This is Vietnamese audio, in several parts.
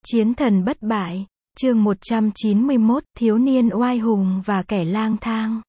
Chiến thần bất bại, chương 191, thiếu niên oai hùng và kẻ lang thang.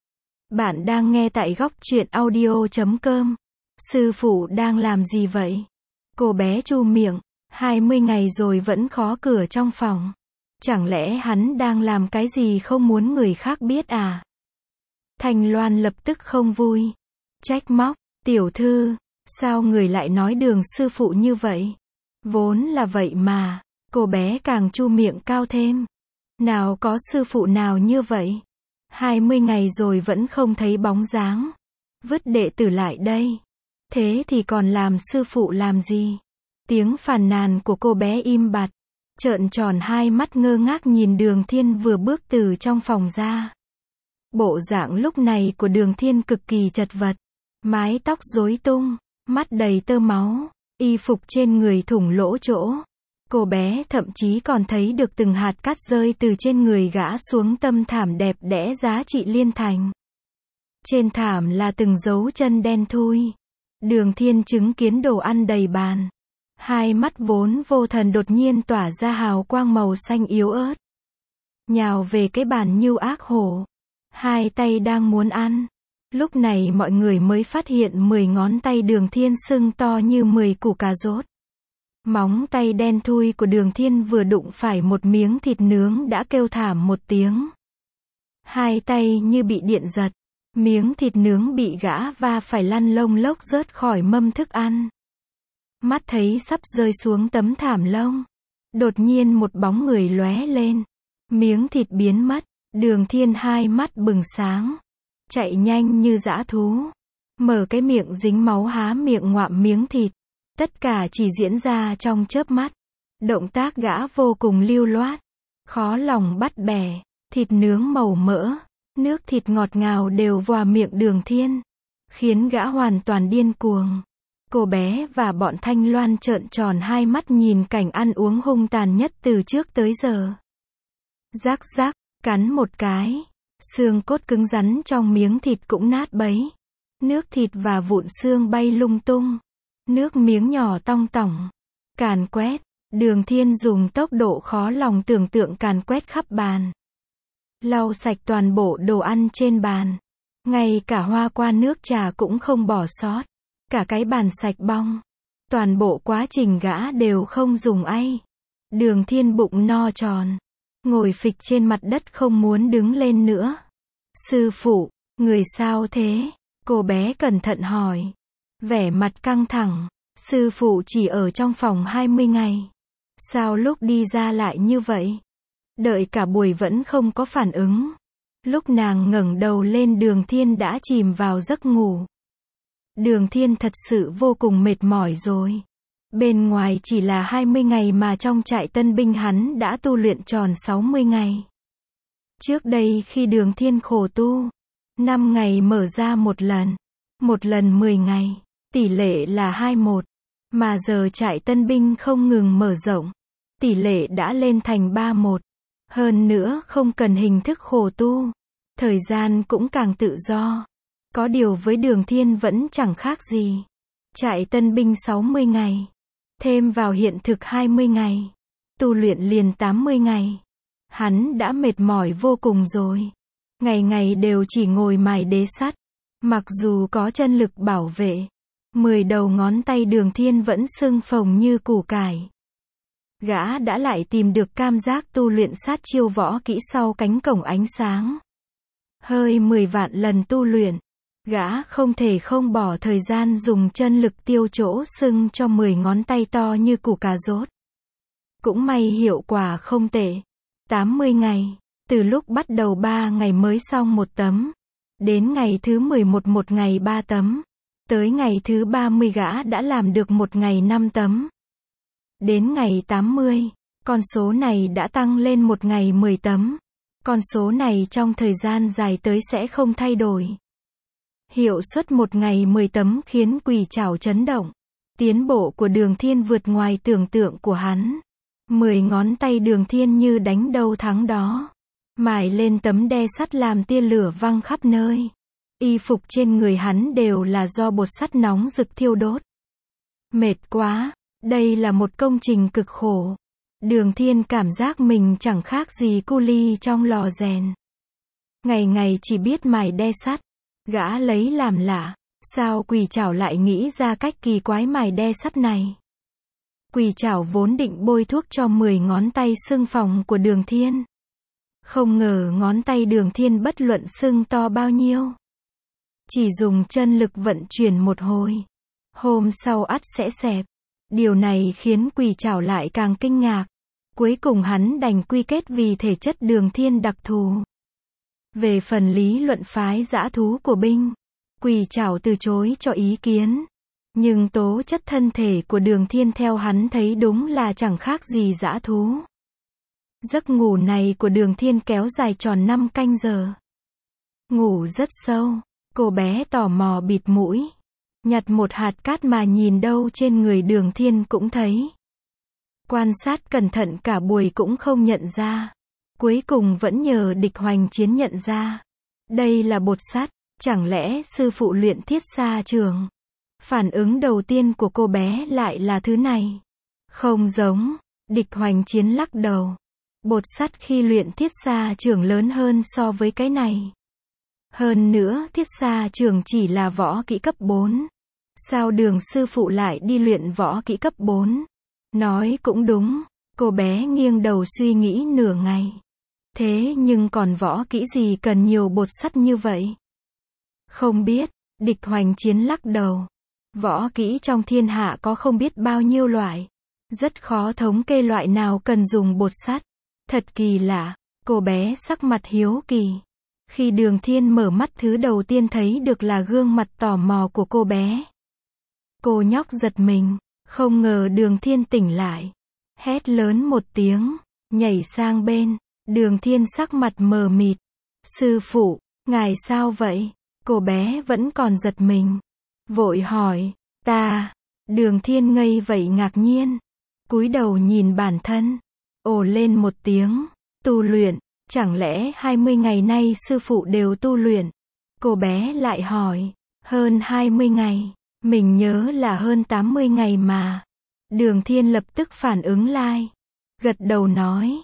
Bạn đang nghe tại góc truyện audio.com. Sư phụ đang làm gì vậy? Cô bé chu miệng, 20 ngày rồi vẫn khó cửa trong phòng. Chẳng lẽ hắn đang làm cái gì không muốn người khác biết à? Thanh Loan lập tức không vui. Trách móc, tiểu thư, sao người lại nói Đường sư phụ như vậy? Vốn là vậy mà. Cô bé càng chu miệng cao thêm. Nào có sư phụ nào như vậy? 20 ngày rồi vẫn không thấy bóng dáng. Vứt đệ tử lại đây. Thế thì còn làm sư phụ làm gì? Tiếng phàn nàn của cô bé im bặt. Trợn tròn hai mắt ngơ ngác nhìn Đường Thiên vừa bước từ trong phòng ra. Bộ dạng lúc này của Đường Thiên cực kỳ chật vật. Mái tóc rối tung, mắt đầy tơ máu, y phục trên người thủng lỗ chỗ. Cô bé thậm chí còn thấy được từng hạt cát rơi từ trên người gã xuống tấm thảm đẹp đẽ giá trị liên thành. Trên thảm là từng dấu chân đen thui. Đường Thiên chứng kiến đồ ăn đầy bàn. Hai mắt vốn vô thần đột nhiên tỏa ra hào quang màu xanh yếu ớt. Nhào về cái bàn như ác hổ. Hai tay đang muốn ăn. Lúc này mọi người mới phát hiện 10 ngón tay Đường Thiên sưng to như 10 củ cà rốt. Móng tay đen thui của Đường Thiên vừa đụng phải một miếng thịt nướng đã kêu thảm một tiếng. Hai tay như bị điện giật. Miếng thịt nướng bị gã va phải lăn lông lốc rớt khỏi mâm thức ăn. Mắt thấy sắp rơi xuống tấm thảm lông. Đột nhiên một bóng người lóe lên. Miếng thịt biến mất. Đường Thiên hai mắt bừng sáng. Chạy nhanh như dã thú. Mở cái miệng dính máu há miệng ngoạm miếng thịt. Tất cả chỉ diễn ra trong chớp mắt. Động tác gã vô cùng lưu loát. Khó lòng bắt bẻ. Thịt nướng màu mỡ. Nước thịt ngọt ngào đều vào miệng Đường Thiên. Khiến gã hoàn toàn điên cuồng. Cô bé và bọn Thanh Loan trợn tròn hai mắt nhìn cảnh ăn uống hung tàn nhất từ trước tới giờ. Rắc rắc, cắn một cái. Xương cốt cứng rắn trong miếng thịt cũng nát bấy. Nước thịt và vụn xương bay lung tung. Nước miếng nhỏ tong tỏng. Càn quét. Đường Thiên dùng tốc độ khó lòng tưởng tượng càn quét khắp bàn. Lau sạch toàn bộ đồ ăn trên bàn. Ngay cả hoa qua nước trà cũng không bỏ sót. Cả cái bàn sạch bong. Toàn bộ quá trình gã đều không dùng ai. Đường Thiên bụng no tròn. Ngồi phịch trên mặt đất không muốn đứng lên nữa. Sư phụ, người sao thế? Cô bé cẩn thận hỏi. Vẻ mặt căng thẳng. Sư phụ chỉ ở trong phòng 20 ngày. Sao lúc đi ra lại như vậy? Đợi cả buổi vẫn không có phản ứng. Lúc nàng ngẩng đầu lên Đường Thiên đã chìm vào giấc ngủ. Đường Thiên thật sự vô cùng mệt mỏi rồi. Bên ngoài chỉ là 20 ngày mà trong trại tân binh hắn đã tu luyện tròn 60 ngày. Trước đây khi Đường Thiên khổ tu, 5 ngày mở ra một lần 10 ngày, tỷ lệ là 2:1. Mà giờ trại tân binh không ngừng mở rộng, tỷ lệ đã lên thành 3:1. Hơn nữa không cần hình thức khổ tu, thời gian cũng càng tự do. Có điều với Đường Thiên vẫn chẳng khác gì. Trại tân binh 60 ngày, thêm vào hiện thực 20 ngày, tu luyện liền 80 ngày. Hắn đã mệt mỏi vô cùng rồi. Ngày ngày đều chỉ ngồi mài đế sắt. Mặc dù có chân lực bảo vệ, 10 đầu ngón tay Đường Thiên vẫn sưng phồng như củ cải. Gã đã lại tìm được cảm giác tu luyện sát chiêu võ kỹ sau cánh cổng ánh sáng. Hơi 10 vạn lần tu luyện, gã không thể không bỏ thời gian dùng chân lực tiêu chỗ sưng cho 10 ngón tay to như củ cà rốt. Cũng may hiệu quả không tệ. 80 ngày, từ lúc bắt đầu 3 ngày mới xong một tấm, đến ngày thứ 11 một ngày 3 tấm, tới ngày thứ 30 gã đã làm được một ngày 5 tấm. Đến ngày 80, con số này đã tăng lên một ngày 10 tấm. Con số này trong thời gian dài tới sẽ không thay đổi. Hiệu suất một ngày 10 tấm khiến quỷ trảo chấn động. Tiến bộ của Đường Thiên vượt ngoài tưởng tượng của hắn. 10 ngón tay Đường Thiên như đánh đâu thắng đó. Mài lên tấm đe sắt làm tia lửa văng khắp nơi. Y phục trên người hắn đều là do bột sắt nóng rực thiêu đốt. Mệt quá. Đây là một công trình cực khổ. Đường Thiên cảm giác mình chẳng khác gì cu ly trong lò rèn. Ngày ngày chỉ biết mài đe sắt. Gã lấy làm lạ, sao Quỳ Trảo lại nghĩ ra cách kỳ quái mài đe sắt này. Quỳ Trảo vốn định bôi thuốc cho 10 ngón tay sưng phồng của Đường Thiên. Không ngờ ngón tay Đường Thiên bất luận sưng to bao nhiêu. Chỉ dùng chân lực vận chuyển một hồi. Hôm sau ắt sẽ xẹp. Điều này khiến Quỳ Trảo lại càng kinh ngạc. Cuối cùng hắn đành quy kết vì thể chất Đường Thiên đặc thù. Về phần lý luận phái dã thú của binh, Quỳ Trảo từ chối cho ý kiến. Nhưng tố chất thân thể của Đường Thiên theo hắn thấy đúng là chẳng khác gì dã thú. Giấc ngủ này của Đường Thiên kéo dài tròn 5 canh giờ. Ngủ rất sâu, cô bé tò mò bịt mũi. Nhặt một hạt cát mà nhìn đâu trên người Đường Thiên cũng thấy. Quan sát cẩn thận cả buổi cũng không nhận ra. Cuối cùng vẫn nhờ Địch Hoành Chiến nhận ra. Đây là bột sắt, chẳng lẽ sư phụ luyện Thiết Xa Trường? Phản ứng đầu tiên của cô bé lại là thứ này. Không giống, Địch Hoành Chiến lắc đầu. Bột sắt khi luyện Thiết Xa Trường lớn hơn so với cái này. Hơn nữa, Thiết Xa Trường chỉ là võ kỹ cấp 4. Sao Đường sư phụ lại đi luyện võ kỹ cấp 4? Nói cũng đúng, cô bé nghiêng đầu suy nghĩ nửa ngày. Thế nhưng còn võ kỹ gì cần nhiều bột sắt như vậy? Không biết, Địch Hoành Chiến lắc đầu. Võ kỹ trong thiên hạ có không biết bao nhiêu loại. Rất khó thống kê loại nào cần dùng bột sắt. Thật kỳ lạ, cô bé sắc mặt hiếu kỳ. Khi Đường Thiên mở mắt thứ đầu tiên thấy được là gương mặt tò mò của cô bé. Cô nhóc giật mình, không ngờ Đường Thiên tỉnh lại. Hét lớn một tiếng, nhảy sang bên. Đường Thiên sắc mặt mờ mịt. Sư phụ, ngài sao vậy? Cô bé vẫn còn giật mình. Vội hỏi, ta. Đường Thiên ngây vậy ngạc nhiên. Cúi đầu nhìn bản thân. Ồ lên một tiếng. Tu luyện, chẳng lẽ 20 ngày nay sư phụ đều tu luyện? Cô bé lại hỏi, hơn 20 ngày. Mình nhớ là hơn 80 ngày mà. Đường Thiên lập tức phản ứng lại. Gật đầu nói,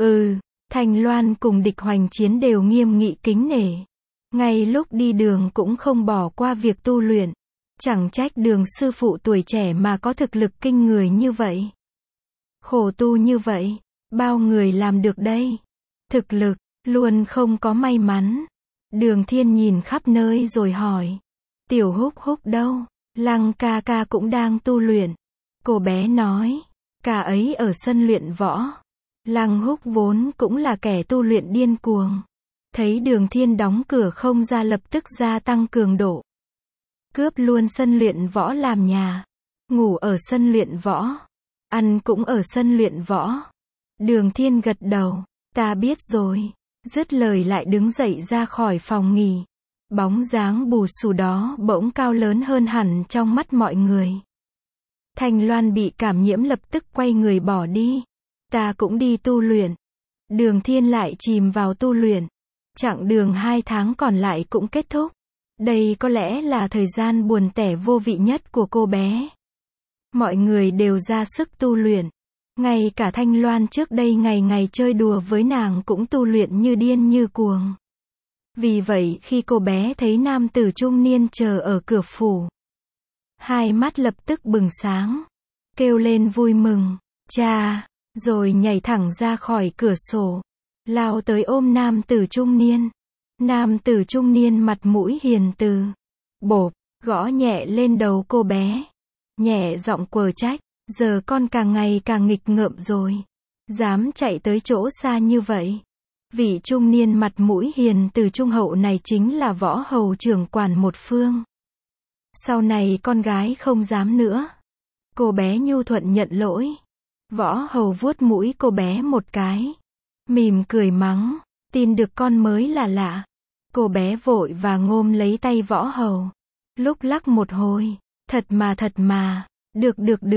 Thành Loan cùng Địch Hoành Chiến đều nghiêm nghị kính nể. Ngay lúc đi đường cũng không bỏ qua việc tu luyện. Chẳng trách Đường sư phụ tuổi trẻ mà có thực lực kinh người như vậy. Khổ tu như vậy, bao người làm được đây? Thực lực, luôn không có may mắn. Đường Thiên nhìn khắp nơi rồi hỏi. Tiểu Húc Húc đâu? Lăng ca ca cũng đang tu luyện. Cô bé nói, ca ấy ở sân luyện võ. Lăng Húc vốn cũng là kẻ tu luyện điên cuồng. Thấy Đường Thiên đóng cửa không ra lập tức gia tăng cường độ. Cướp luôn sân luyện võ làm nhà. Ngủ ở sân luyện võ. Ăn cũng ở sân luyện võ. Đường Thiên gật đầu. Ta biết rồi. Dứt lời lại đứng dậy ra khỏi phòng nghỉ. Bóng dáng bù xù đó bỗng cao lớn hơn hẳn trong mắt mọi người. Thành Loan bị cảm nhiễm lập tức quay người bỏ đi. Ta cũng đi tu luyện. Đường Thiên lại chìm vào tu luyện. Chặng đường 2 tháng còn lại cũng kết thúc. Đây có lẽ là thời gian buồn tẻ vô vị nhất của cô bé. Mọi người đều ra sức tu luyện. Ngay cả Thanh Loan trước đây ngày ngày chơi đùa với nàng cũng tu luyện như điên như cuồng. Vì vậy khi cô bé thấy nam tử trung niên chờ ở cửa phủ, hai mắt lập tức bừng sáng, kêu lên vui mừng, cha, rồi nhảy thẳng ra khỏi cửa sổ, lao tới ôm nam tử trung niên. Nam tử trung niên mặt mũi hiền từ, bộp, gõ nhẹ lên đầu cô bé, nhẹ giọng quở trách, giờ con càng ngày càng nghịch ngợm rồi, dám chạy tới chỗ xa như vậy. Vị trung niên mặt mũi hiền từ trung hậu này chính là võ hầu trưởng quản một phương. Sau này con gái không dám nữa. Cô bé nhu thuận nhận lỗi. Võ hầu vuốt mũi cô bé một cái, mỉm cười mắng, tin được con mới là lạ. Cô bé vội và ôm lấy tay võ hầu, lúc lắc một hồi, thật mà, được.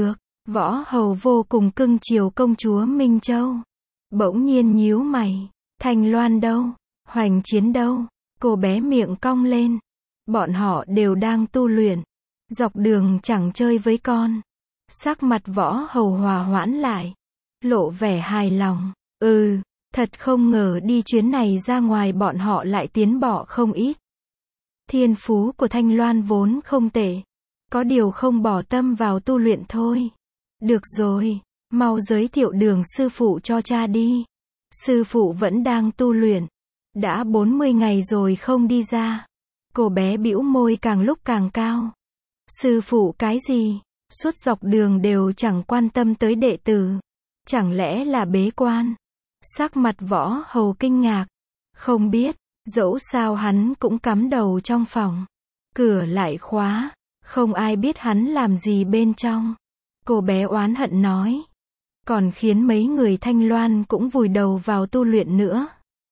Võ hầu vô cùng cưng chiều công chúa Minh Châu. Bỗng nhiên nhíu mày, Thành Loan đâu? Hoành Chiến đâu? Cô bé miệng cong lên. Bọn họ đều đang tu luyện. Dọc đường chẳng chơi với con. Sắc mặt võ hầu hòa hoãn lại. lộ vẻ hài lòng. Thật không ngờ đi chuyến này ra ngoài bọn họ lại tiến bộ không ít. Thiên phú của Thanh Loan vốn không tệ. Có điều không bỏ tâm vào tu luyện thôi. Được rồi, mau giới thiệu Đường sư phụ cho cha đi. Sư phụ vẫn đang tu luyện. Đã 40 ngày rồi không đi ra. Cô bé bĩu môi càng lúc càng cao. Sư phụ cái gì? Suốt dọc đường đều chẳng quan tâm tới đệ tử. Chẳng lẽ là bế quan? Sắc mặt Võ Hầu kinh ngạc. Không biết, dẫu sao hắn cũng cắm đầu trong phòng. Cửa lại khóa, không ai biết hắn làm gì bên trong. Cô bé oán hận nói. Còn khiến mấy người Thanh Loan cũng vùi đầu vào tu luyện nữa.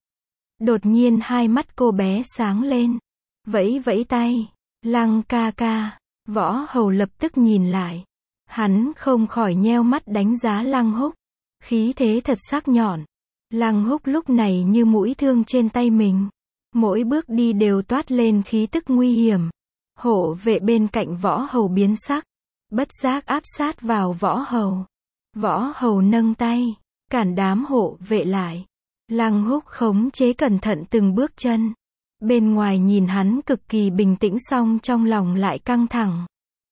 Đột nhiên hai mắt cô bé sáng lên. Vẫy vẫy tay. Lăng ca ca. Võ Hầu lập tức nhìn lại. Hắn không khỏi nheo mắt đánh giá Lăng Húc. Khí thế thật sắc nhọn. Lăng Húc lúc này như mũi thương trên tay mình. Mỗi bước đi đều toát lên khí tức nguy hiểm. Hộ vệ bên cạnh Võ Hầu biến sắc. Bất giác áp sát vào Võ Hầu. Võ Hầu nâng tay. Cản đám hộ vệ lại. Lăng Húc khống chế cẩn thận từng bước chân. Bên ngoài nhìn hắn cực kỳ bình tĩnh song trong lòng lại căng thẳng.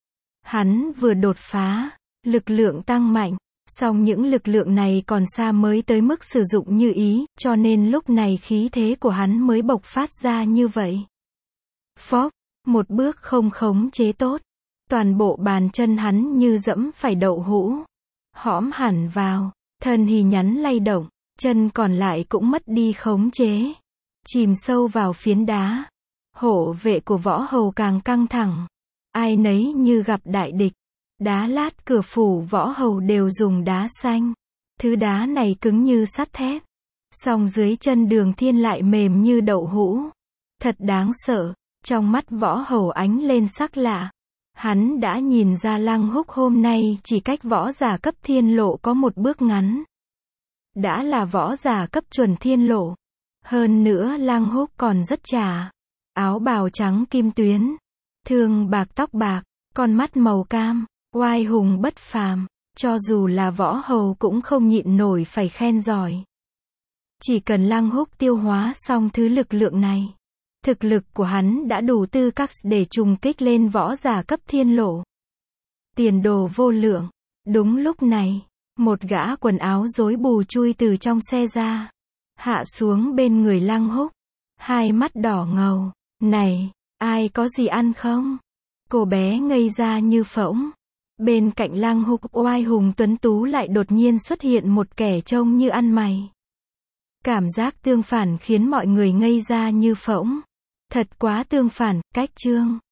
Hắn vừa đột phá. Lực lượng tăng mạnh. Song những lực lượng này còn xa mới tới mức sử dụng như ý, cho nên lúc này khí thế của hắn mới bộc phát ra như vậy. Phốc, một bước không khống chế tốt. Toàn bộ bàn chân hắn như dẫm phải đậu hũ. Hõm hẳn vào, thân hì nhắn lay động, chân còn lại cũng mất đi khống chế. Chìm sâu vào phiến đá. Hộ vệ của Võ Hầu càng căng thẳng. Ai nấy như gặp đại địch. Đá lát cửa phủ Võ Hầu đều dùng đá xanh. Thứ đá này cứng như sắt thép. Song dưới chân Đường Thiên lại mềm như đậu hũ. Thật đáng sợ. Trong mắt Võ Hầu ánh lên sắc lạ. Hắn đã nhìn ra Lăng Húc hôm nay chỉ cách võ giả cấp thiên lộ có một bước ngắn. Đã là võ giả cấp chuẩn thiên lộ. Hơn nữa Lăng Húc còn rất trẻ. Áo bào trắng kim tuyến. Thương bạc tóc bạc. Con mắt màu cam. Oai hùng bất phàm. Cho dù là Võ Hầu cũng không nhịn nổi phải khen giỏi. Chỉ cần Lăng Húc tiêu hóa xong thứ lực lượng này. Thực lực của hắn đã đủ tư cách để trùng kích lên võ giả cấp thiên lộ. Tiền đồ vô lượng. Đúng lúc này, một gã quần áo rối bù chui từ trong xe ra. Hạ xuống bên người Lăng Húc. Hai mắt đỏ ngầu. Này, ai có gì ăn không? Cô bé ngây ra như phỗng. Bên cạnh Lăng Húc oai hùng tuấn tú lại đột nhiên xuất hiện một kẻ trông như ăn mày. Cảm giác tương phản khiến mọi người ngây ra như phỗng. Thật quá tương phản, cách chương.